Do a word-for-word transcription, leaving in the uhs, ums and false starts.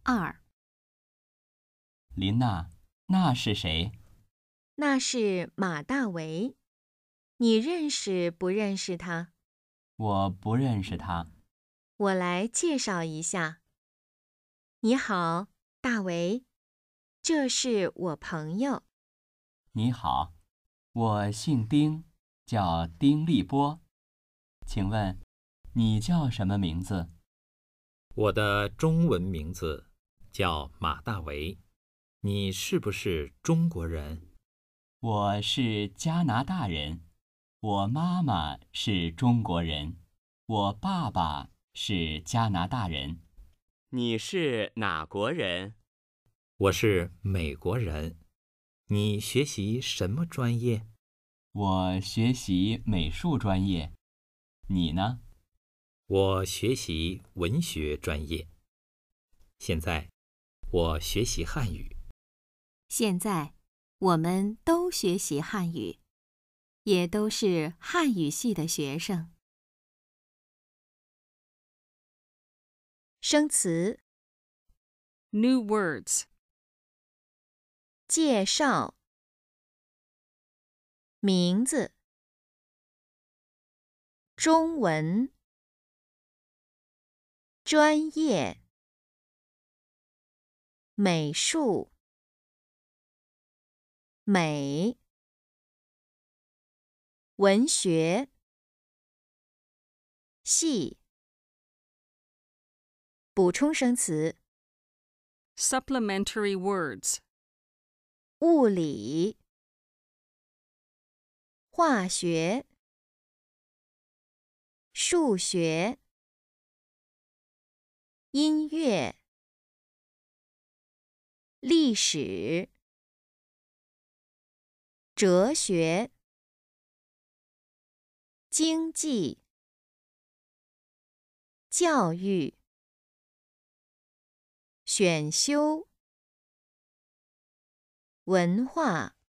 二。 琳娜，那是谁？ 那是马大维，你认识不认识他？ 我不认识他。 我来介绍一下。你好，大维，这是我朋友。 你好，我姓丁，叫丁立波。请问，你叫什么名字？ 我的中文名字叫马大维，你是不是中国人？ 我是加拿大人，我妈妈是中国人，我爸爸是加拿大人。你是哪国人？ 我是美国人。你学习什么专业？ 我学习美术专业。你呢？ 我学习文学专业。现在，我学习汉语。 现在，我们都学习汉语，也都是汉语系的学生。生词 New words. 介绍，名字，中文，专业，美术，美，文学，系。补充生词 Supplementary words. 物理，化学，数学，音乐，历史，哲学，经济，教育，选修，文化。